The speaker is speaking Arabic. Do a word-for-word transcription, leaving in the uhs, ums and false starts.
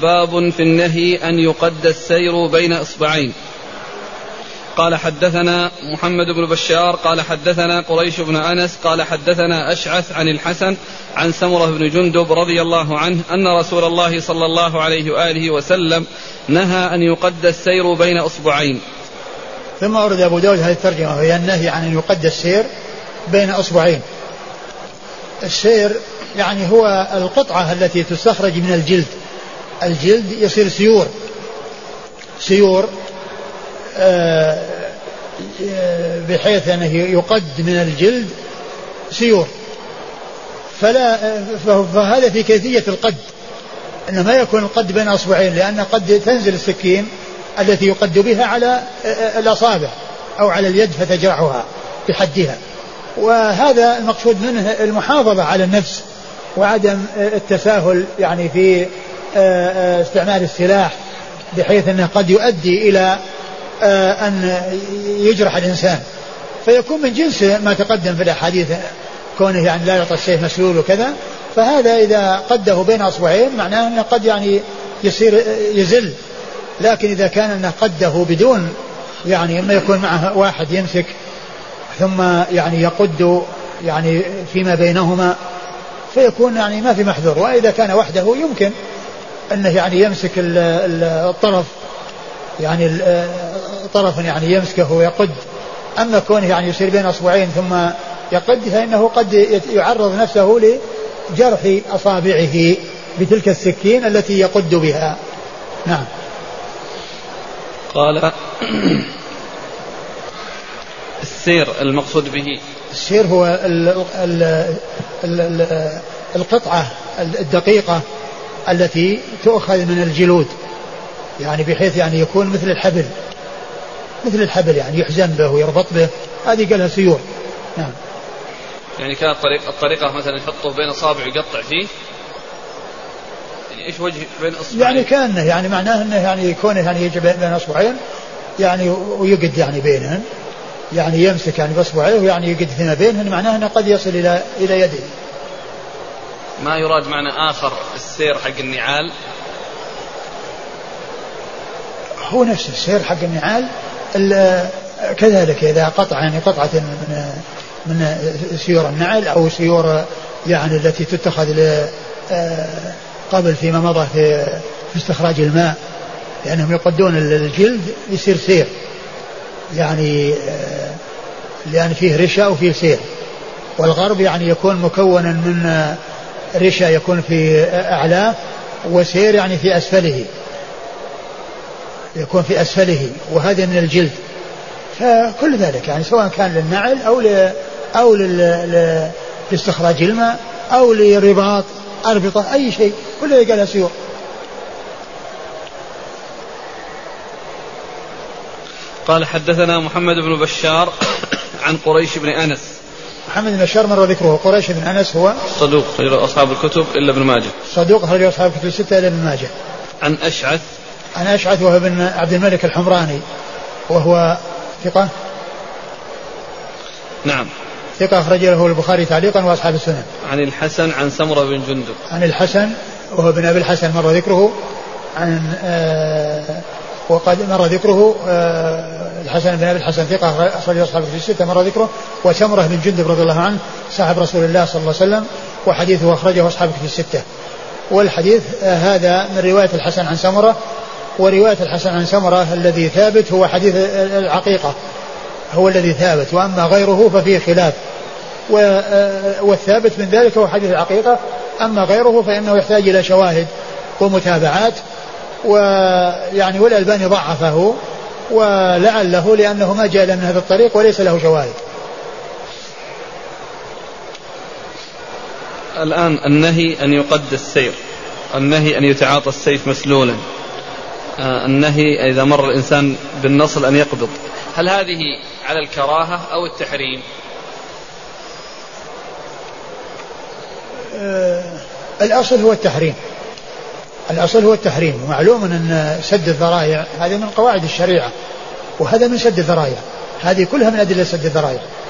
باب في النهي أن يقد السير بين إصبعين. قال حدثنا محمد بن بشار قال حدثنا قريش بن أنس قال حدثنا أشعث عن الحسن عن سمرة بن جندب رضي الله عنه أن رسول الله صلى الله عليه وآله وسلم نهى أن يقد السير بين إصبعين. ثم أورد أبو داود هذه الترجمة وهي النهي عن أن يقد السير بين إصبعين. السير يعني هو القطعة التي تستخرج من الجلد، الجلد يصير سيور سيور بحيث أنه يقد من الجلد سيور، فلا فهذا في كيفية القد، إنما يكون القد بين أصبعين، لأن قد تنزل السكين التي يقد بها على الأصابع أو على اليد فتجرحها بحدها، وهذا المقصود منه المحافظة على النفس وعدم التساهل يعني في استعمال السلاح بحيث أنه قد يؤدي إلى أن يجرح الإنسان، فيكون من جنس ما تقدم في الأحاديث كونه يعني لا يعطى السيف مسلول وكذا. فهذا إذا قده بين أصبعين معناه أنه قد يعني يصير يزل، لكن إذا كان أنه قده بدون يعني إما يكون معه واحد يمسك ثم يعني يقد يعني فيما بينهما فيكون يعني ما في محذور. وإذا كان وحده يمكن أنه يعني يمسك الطرف يعني طرفا يعني يمسكه ويقد، أما كونه يعني يصير بين أصبعين ثم يقد فإنه قد يعرض نفسه لجرح أصابعه بتلك السكين التي يقد بها. نعم. قال السير المقصود به السير هو ال ال ال ال القطعة الدقيقة التي تؤخذ من الجلود، يعني بحيث يعني يكون مثل الحبل مثل الحبل يعني يحزن به ويربط به، هذه قالها سيور. نعم. يعني كانت الطريقة, الطريقة مثلا يحطه بين أصابع ويقطع فيه، يعني إيش وجه بين أصبعين؟ يعني كأنه يعني معناه أنه يعني يكون يعني يجي بين أصبعين يعني ويقد يعني بينهن، يعني يمسك يعني بأصبعيه ويعني يقد فيما بينهن، معناه أنه قد يصل إلى إلى يده. ما يراد معنى آخر السير حق النعال؟ هو نفس السير حق النعال كذلك، إذا قطع يعني قطعة من من سيور النعل أو سيور يعني التي تتخذ قبل فيما مضى في في استخراج الماء، لأنهم يقدون الجلد يصير سير يعني لأن فيه رشا وفيه سير، والغرب يعني يكون مكونا من رشا يكون في أعلاه وسير يعني في أسفله يكون في أسفله، وهذا من الجلد. فكل ذلك يعني سواء كان للنعل أو ل أو لاستخراج الماء أو لرباط أربطة أي شيء كله قالها سيور. قال حدثنا محمد بن بشار عن قريش بن أنس. محمد بن بشار مر ذكره. قريش بن أنس هو صدوق خرج أصحاب الكتب إلا ابن ماجه. صدوق خرج أصحاب الكتب الستة إلا ابن ماجه. عن أشعث عن أشعث وهو بن عبد الملك الحمراني وهو ثقة. نعم ثقة أخرج له البخاري تعليقا وأصحاب السنن. عن الحسن عن سمرة بن جندب. عن الحسن وهو بن أبي الحسن مر ذكره. عن آه وقد مر ذكره آه الحسن بن أبي الحسن ثقة أخرج أصحاب الكتب الستة مر ذكره. وسمرة بن جندب رضي الله عنه صاحب رسول الله صلى الله عليه وسلم وحديثه أخرجه أصحاب الكتب الستة. والحديث آه هذا من رواية الحسن عن سمرة، ورواية الحسن عن سمرة الذي ثابت هو حديث العقيقة هو الذي ثابت، وأما غيره ففيه خلاف، والثابت من ذلك هو حديث العقيقة، أما غيره فإنه يحتاج إلى شواهد ومتابعات، ويعني والألباني ضعفه ولعله لأنه ما جاء من هذا الطريق وليس له شواهد. الآن النهي أن يقد السير، النهي أن يتعاطى السيف مسلولا، النهي إذا مر الإنسان بالنصل أن يقبض، هل هذه على الكراهة أو التحريم؟ أه الأصل هو التحريم، الأصل هو التحريم. ومعلوم أن سد الذرائع هذه من قواعد الشريعة، وهذا من سد الذرائع، هذه كلها من أدلة سد الذرائع.